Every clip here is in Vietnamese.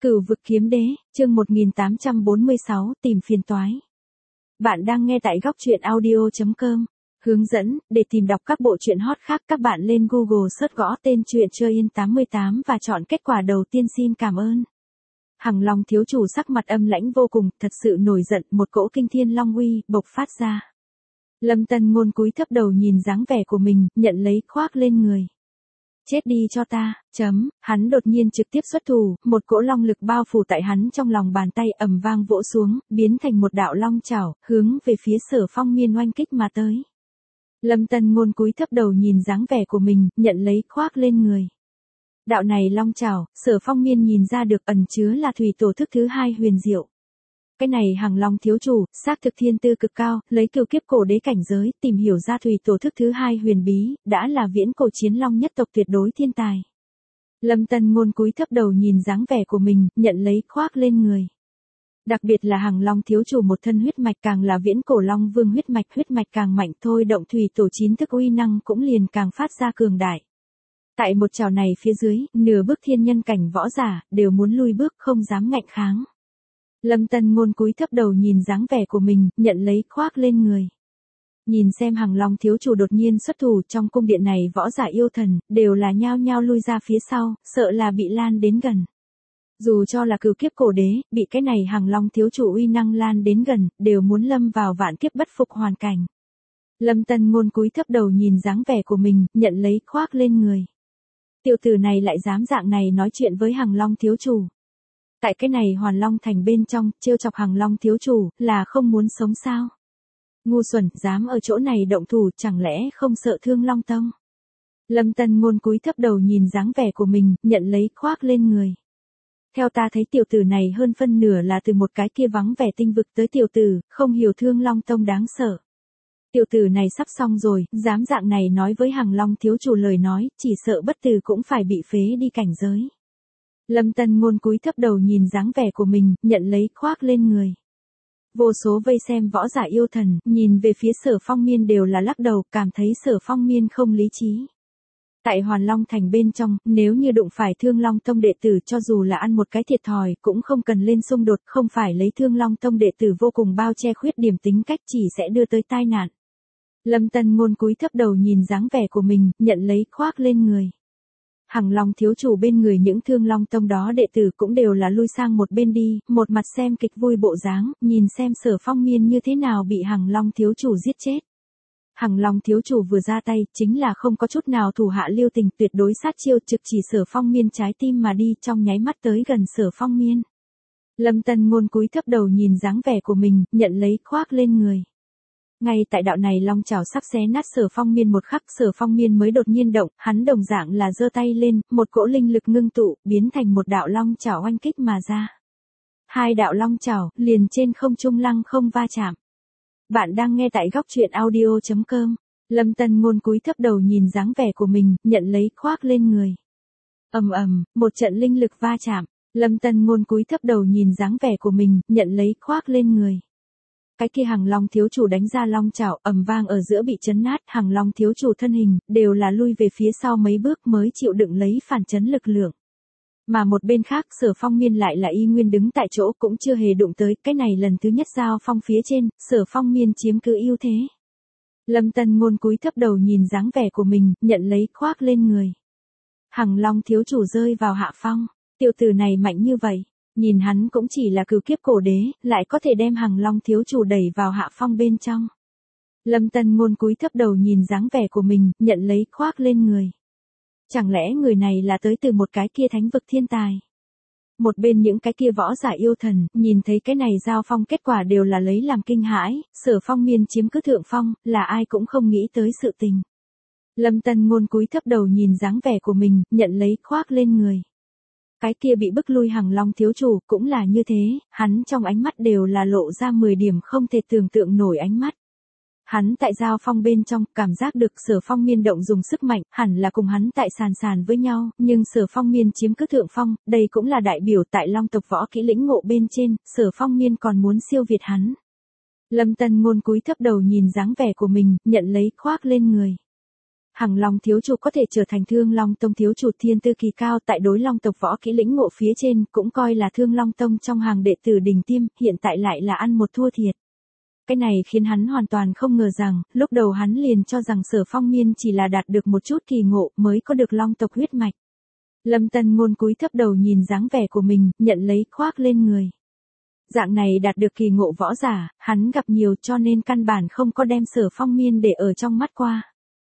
Cửu vực kiếm đế, chương 1846, tìm phiền toái. Bạn đang nghe tại góc truyện audio.com. Hướng dẫn, để tìm đọc các bộ truyện hot khác các bạn lên Google search gõ tên truyện Chơi Yên 88 và chọn kết quả đầu tiên. Xin cảm ơn. Hằng Long thiếu chủ sắc mặt âm lãnh vô cùng, thật sự nổi giận, một cỗ kinh thiên long uy bộc phát ra. Lâm Tân Ngôn cúi thấp đầu nhìn dáng vẻ của mình, nhận lấy khoác lên người. Chết đi cho ta, hắn đột nhiên trực tiếp xuất thủ, một cỗ long lực bao phủ tại hắn trong lòng bàn tay ầm vang vỗ xuống, biến thành một đạo long chảo, hướng về phía Sở Phong Miên oanh kích mà tới. Lâm Tân Ngôn cúi thấp đầu nhìn dáng vẻ của mình, nhận lấy khoác lên người. Đạo này long chảo, Sở Phong Miên nhìn ra được ẩn chứa là thủy tổ thức thứ 2 huyền diệu. Cái này Hằng Long thiếu chủ, xác thực thiên tư cực cao, lấy cửu kiếp cổ đế cảnh giới, tìm hiểu ra thủy tổ thức thứ 2 huyền bí, đã là viễn cổ chiến long nhất tộc tuyệt đối thiên tài. Lâm Tân Ngôn cúi thấp đầu nhìn dáng vẻ của mình, nhận lấy khoác lên người. Đặc biệt là Hằng Long thiếu chủ một thân huyết mạch càng là viễn cổ long vương huyết mạch càng mạnh thôi động thủy tổ 9 thức uy năng cũng liền càng phát ra cường đại. Tại một trào này phía dưới, nửa bước thiên nhân cảnh võ giả, đều muốn lui bước không dám ngạnh kháng. Lâm Tân Ngôn cúi thấp đầu nhìn dáng vẻ của mình, nhận lấy khoác lên người. Nhìn xem Hằng Long thiếu chủ đột nhiên xuất thủ trong cung điện này võ giả yêu thần, đều là nhao nhao lui ra phía sau, sợ là bị lan đến gần. Dù cho là cửu kiếp cổ đế, bị cái này Hằng Long thiếu chủ uy năng lan đến gần, đều muốn lâm vào vạn kiếp bất phục hoàn cảnh. Lâm Tân Ngôn cúi thấp đầu nhìn dáng vẻ của mình, nhận lấy khoác lên người. Tiểu tử này lại dám dạng này nói chuyện với Hằng Long thiếu chủ. Tại cái này Hoàn Long thành bên trong, trêu chọc Hằng Long thiếu chủ, là không muốn sống sao? Ngu xuẩn, dám ở chỗ này động thủ, chẳng lẽ không sợ thương Long Tông? Lâm Tân Ngôn cúi thấp đầu nhìn dáng vẻ của mình, nhận lấy khoác lên người. Theo ta thấy tiểu tử này hơn phân nửa là từ một cái kia vắng vẻ tinh vực tới tiểu tử, không hiểu thương Long Tông đáng sợ. Tiểu tử này sắp xong rồi, dám dạng này nói với Hằng Long thiếu chủ lời nói, chỉ sợ bất tử cũng phải bị phế đi cảnh giới. Lâm Tân Ngôn cúi thấp đầu nhìn dáng vẻ của mình, nhận lấy khoác lên người. Vô số vây xem võ giả yêu thần, nhìn về phía Sở Phong Miên đều là lắc đầu, cảm thấy Sở Phong Miên không lý trí. Tại Hoàn Long thành bên trong, nếu như đụng phải Thương Long Tông đệ tử cho dù là ăn một cái thiệt thòi, cũng không cần lên xung đột, không phải lấy Thương Long Tông đệ tử vô cùng bao che khuyết điểm tính cách chỉ sẽ đưa tới tai nạn. Lâm Tân Ngôn cúi thấp đầu nhìn dáng vẻ của mình, nhận lấy khoác lên người. Hằng Long thiếu chủ bên người những Thương Long Tông đó đệ tử cũng đều là lui sang một bên đi, một mặt xem kịch vui bộ dáng, nhìn xem Sở Phong Miên như thế nào bị Hằng Long thiếu chủ giết chết. Hằng Long thiếu chủ vừa ra tay, chính là không có chút nào thủ hạ lưu tình, tuyệt đối sát chiêu, trực chỉ Sở Phong Miên trái tim mà đi, trong nháy mắt tới gần Sở Phong Miên. Lâm Tân Ngôn cúi thấp đầu nhìn dáng vẻ của mình, nhận lấy khoác lên người. Ngay tại đạo này long chảo sắp xé nát Sở Phong Miên một khắc, Sở Phong Miên mới đột nhiên động, hắn đồng dạng là giơ tay lên, một cỗ linh lực ngưng tụ, biến thành một đạo long chảo oanh kích mà ra. Hai đạo long chảo, liền trên không trung lăng không va chạm. Bạn đang nghe tại góc truyện audio.com. Lâm Tân Ngôn cúi thấp đầu nhìn dáng vẻ của mình, nhận lấy khoác lên người. Một trận linh lực va chạm. Lâm Tân Ngôn cúi thấp đầu nhìn dáng vẻ của mình, nhận lấy khoác lên người. Cái kia Hằng Long thiếu chủ đánh ra long chảo, ầm vang ở giữa bị chấn nát, Hằng Long thiếu chủ thân hình, đều là lui về phía sau mấy bước mới chịu đựng lấy phản chấn lực lượng. Mà một bên khác Sở Phong Miên lại là y nguyên đứng tại chỗ cũng chưa hề đụng tới, cái này lần thứ nhất giao phong phía trên, Sở Phong Miên chiếm cứ ưu thế. Lâm Tân Ngôn cúi thấp đầu nhìn dáng vẻ của mình, nhận lấy khoác lên người. Hằng Long thiếu chủ rơi vào hạ phong, tiểu tử này mạnh như vậy. Nhìn hắn cũng chỉ là cửu kiếp cổ đế, lại có thể đem Hằng Long thiếu chủ đẩy vào hạ phong bên trong. Lâm Tân Ngôn cúi thấp đầu nhìn dáng vẻ của mình, nhận lấy khoác lên người. Chẳng lẽ người này là tới từ một cái kia thánh vực thiên tài? Một bên những cái kia võ giả yêu thần, nhìn thấy cái này giao phong kết quả đều là lấy làm kinh hãi, Sở Phong Miên chiếm cứ thượng phong, là ai cũng không nghĩ tới sự tình. Lâm Tân Ngôn cúi thấp đầu nhìn dáng vẻ của mình, nhận lấy khoác lên người. Cái kia bị bức lui Hằng Long thiếu chủ, cũng là như thế, hắn trong ánh mắt đều là lộ ra 10 điểm không thể tưởng tượng nổi ánh mắt. Hắn tại giao phong bên trong, cảm giác được Sở Phong Miên động dùng sức mạnh, hẳn là cùng hắn tại sàn với nhau, nhưng Sở Phong Miên chiếm cứ thượng phong, đây cũng là đại biểu tại Long tộc võ kỹ lĩnh ngộ bên trên, Sở Phong Miên còn muốn siêu việt hắn. Lâm Tân Ngôn cúi thấp đầu nhìn dáng vẻ của mình, nhận lấy khoác lên người. Hằng Long thiếu chủ có thể trở thành Thương Long Tông thiếu chủ thiên tư kỳ cao, tại đối Long tộc võ kỹ lĩnh ngộ phía trên, cũng coi là Thương Long Tông trong hàng đệ tử đỉnh tiêm, hiện tại lại là ăn một thua thiệt. Cái này khiến hắn hoàn toàn không ngờ rằng, lúc đầu hắn liền cho rằng Sở Phong Miên chỉ là đạt được một chút kỳ ngộ mới có được Long tộc huyết mạch. Lâm Tân Ngôn cúi thấp đầu nhìn dáng vẻ của mình, nhận lấy khoác lên người. Dạng này đạt được kỳ ngộ võ giả, hắn gặp nhiều cho nên căn bản không có đem Sở Phong Miên để ở trong mắt qua.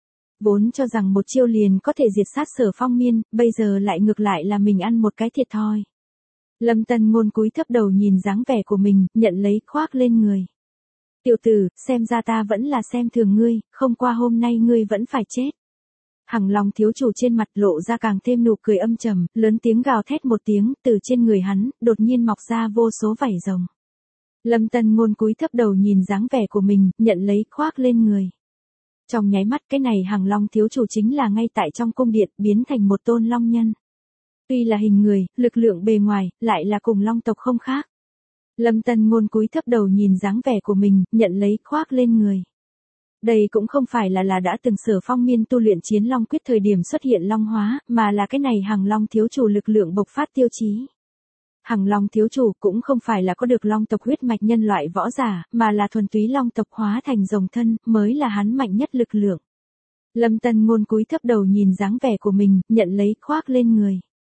Vốn cho rằng một chiêu liền có thể diệt sát Sở Phong Miên, bây giờ lại ngược lại là mình ăn một cái thiệt thòi. Lâm Tân Ngôn cúi thấp đầu nhìn dáng vẻ của mình, nhận lấy khoác lên người. Tiểu tử, xem ra ta vẫn là xem thường ngươi, không qua hôm nay ngươi vẫn phải chết. Hằng Long thiếu chủ trên mặt lộ ra càng thêm nụ cười âm trầm, lớn tiếng gào thét một tiếng, từ trên người hắn, đột nhiên mọc ra vô số vảy rồng. Lâm Tân Ngôn cúi thấp đầu nhìn dáng vẻ của mình, nhận lấy khoác lên người. Trong nháy mắt cái này Hằng Long thiếu chủ chính là ngay tại trong cung điện biến thành một tôn long nhân. Tuy là hình người, lực lượng bề ngoài, lại là cùng long tộc không khác. Lâm Tân Ngôn cúi thấp đầu nhìn dáng vẻ của mình, nhận lấy khoác lên người. Đây cũng không phải là đã từng Sở Phong Miên tu luyện chiến long quyết thời điểm xuất hiện long hóa, mà là cái này Hằng Long thiếu chủ lực lượng bộc phát tiêu chí. Hằng Long thiếu chủ cũng không phải là có được long tộc huyết mạch nhân loại võ giả, mà là thuần túy long tộc hóa thành rồng thân, mới là hắn mạnh nhất lực lượng. Lâm Tân Ngôn cúi thấp đầu nhìn dáng vẻ của mình, nhận lấy khoác lên người.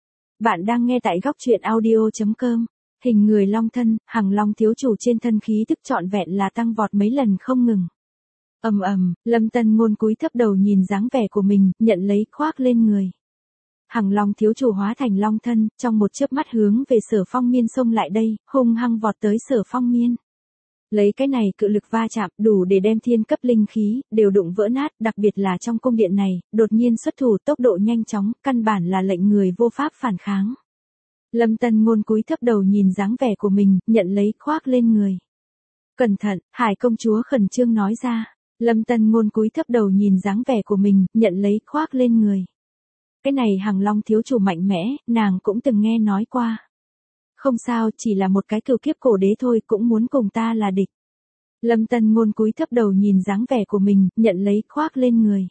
Bạn đang nghe tại góc truyện audio.com. Hình người long thân, Hằng Long thiếu chủ trên thân khí tức trọn vẹn là tăng vọt mấy lần không ngừng. Ầm ầm, Lâm Tân Ngôn cúi thấp đầu nhìn dáng vẻ của mình, nhận lấy khoác lên người. Hằng Long thiếu chủ hóa thành long thân, trong một chớp mắt hướng về Sở Phong Miên xông lại đây, hung hăng vọt tới Sở Phong Miên. Lấy cái này cự lực va chạm, đủ để đem thiên cấp linh khí đều đụng vỡ nát, đặc biệt là trong cung điện này, đột nhiên xuất thủ tốc độ nhanh chóng, căn bản là lệnh người vô pháp phản kháng. Lâm Tân Ngôn cúi thấp đầu nhìn dáng vẻ của mình, nhận lấy khoác lên người. Cẩn thận, Hải công chúa khẩn trương nói ra. Lâm Tân Ngôn cúi thấp đầu nhìn dáng vẻ của mình, nhận lấy khoác lên người. Cái này Hằng Long thiếu chủ mạnh mẽ, nàng cũng từng nghe nói qua. Không sao, chỉ là một cái cửu kiếp cổ đế thôi, cũng muốn cùng ta là địch. Lâm Tân Ngôn cúi thấp đầu nhìn dáng vẻ của mình, nhận lấy khoác lên người.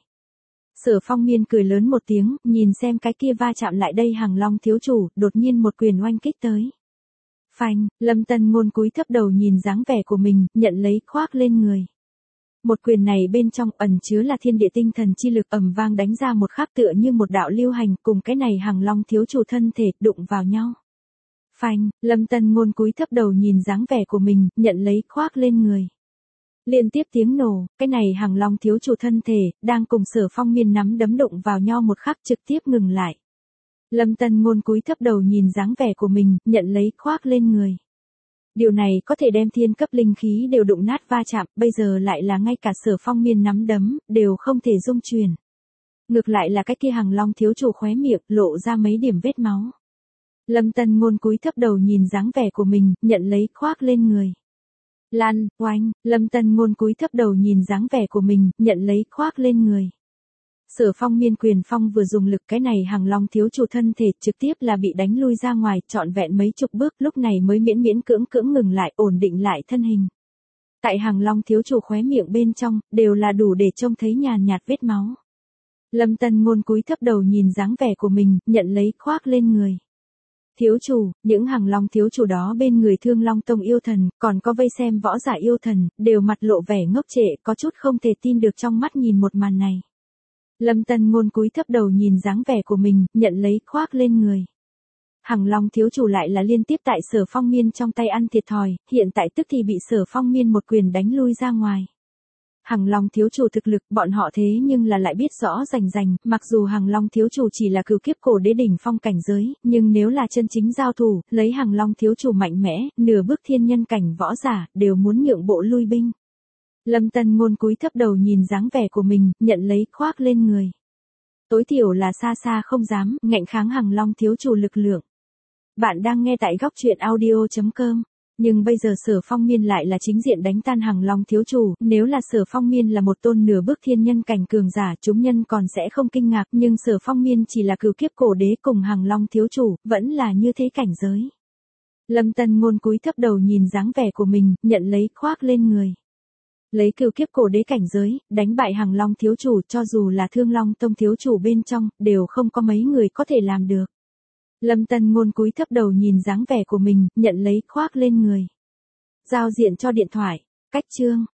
Sở Phong Miên cười lớn một tiếng, nhìn xem cái kia va chạm lại đây Hằng Long thiếu chủ, đột nhiên một quyền oanh kích tới. Phanh, Lâm Tân Ngôn cúi thấp đầu nhìn dáng vẻ của mình, nhận lấy khoác lên người. Một quyền này bên trong ẩn chứa là thiên địa tinh thần chi lực, ầm vang đánh ra một khắc tựa như một đạo lưu hành, cùng cái này Hằng Long thiếu chủ thân thể đụng vào nhau. Phanh, Lâm Tân Ngôn cúi thấp đầu nhìn dáng vẻ của mình, nhận lấy khoác lên người. Liên tiếp tiếng nổ, cái này Hằng Long thiếu chủ thân thể, đang cùng Sở Phong Miên nắm đấm đụng vào nhau một khắc trực tiếp ngừng lại. Lâm Tân Ngôn cúi thấp đầu nhìn dáng vẻ của mình, nhận lấy khoác lên người. Điều này có thể đem thiên cấp linh khí đều đụng nát va chạm, bây giờ lại là ngay cả Sở Phong Miên nắm đấm, đều không thể dung chuyển. Ngược lại là cái kia Hằng Long thiếu chủ khóe miệng, lộ ra mấy điểm vết máu. Lâm Tân Ngôn cúi thấp đầu nhìn dáng vẻ của mình, nhận lấy khoác lên người. Lan, oanh, Lâm Tân Ngôn cúi thấp đầu nhìn dáng vẻ của mình, nhận lấy khoác lên người. Sở Phong Miên quyền phong vừa dùng lực, cái này Hằng Long thiếu chủ thân thể trực tiếp là bị đánh lui ra ngoài, trọn vẹn mấy chục bước, lúc này mới miễn miễn cưỡng cưỡng ngừng lại, ổn định lại thân hình. Tại Hằng Long thiếu chủ khóe miệng bên trong, đều là đủ để trông thấy nhàn nhạt vết máu. Lâm Tân Ngôn cúi thấp đầu nhìn dáng vẻ của mình, nhận lấy khoác lên người. Thiếu chủ, những Hằng Long thiếu chủ đó bên người Thương Long Tông yêu thần, còn có vây xem võ giả yêu thần, đều mặt lộ vẻ ngốc trệ, có chút không thể tin được trong mắt nhìn một màn này. Lâm Tân Ngôn cúi thấp đầu nhìn dáng vẻ của mình, nhận lấy khoác lên người. Hằng Long thiếu chủ lại là liên tiếp tại Sở Phong Miên trong tay ăn thiệt thòi, hiện tại tức thì bị Sở Phong Miên một quyền đánh lui ra ngoài. Hằng Long thiếu chủ thực lực, bọn họ thế nhưng là lại biết rõ rành rành, mặc dù Hằng Long thiếu chủ chỉ là cửu kiếp cổ đế đỉnh phong cảnh giới, nhưng nếu là chân chính giao thủ, lấy Hằng Long thiếu chủ mạnh mẽ, nửa bước thiên nhân cảnh võ giả, đều muốn nhượng bộ lui binh. Lâm Tân Ngôn cúi thấp đầu nhìn dáng vẻ của mình, nhận lấy khoác lên người. Tối thiểu là xa xa không dám ngạnh kháng Hằng Long thiếu chủ lực lượng. Bạn đang nghe tại góc truyện audio.com. Nhưng bây giờ Sở Phong Miên lại là chính diện đánh tan Hằng Long thiếu chủ, nếu là Sở Phong Miên là một tôn nửa bước thiên nhân cảnh cường giả, chúng nhân còn sẽ không kinh ngạc, nhưng Sở Phong Miên chỉ là cửu kiếp cổ đế cùng Hằng Long thiếu chủ, vẫn là như thế cảnh giới. Lâm Tân Ngôn cúi thấp đầu nhìn dáng vẻ của mình, nhận lấy khoác lên người. Lấy cửu kiếp cổ đế cảnh giới, đánh bại Hằng Long thiếu chủ, cho dù là Thương Long tông thiếu chủ bên trong, đều không có mấy người có thể làm được. Lâm Tân Ngôn cúi thấp đầu nhìn dáng vẻ của mình, nhận lấy khoác lên người. Giao diện cho điện thoại, cách chương.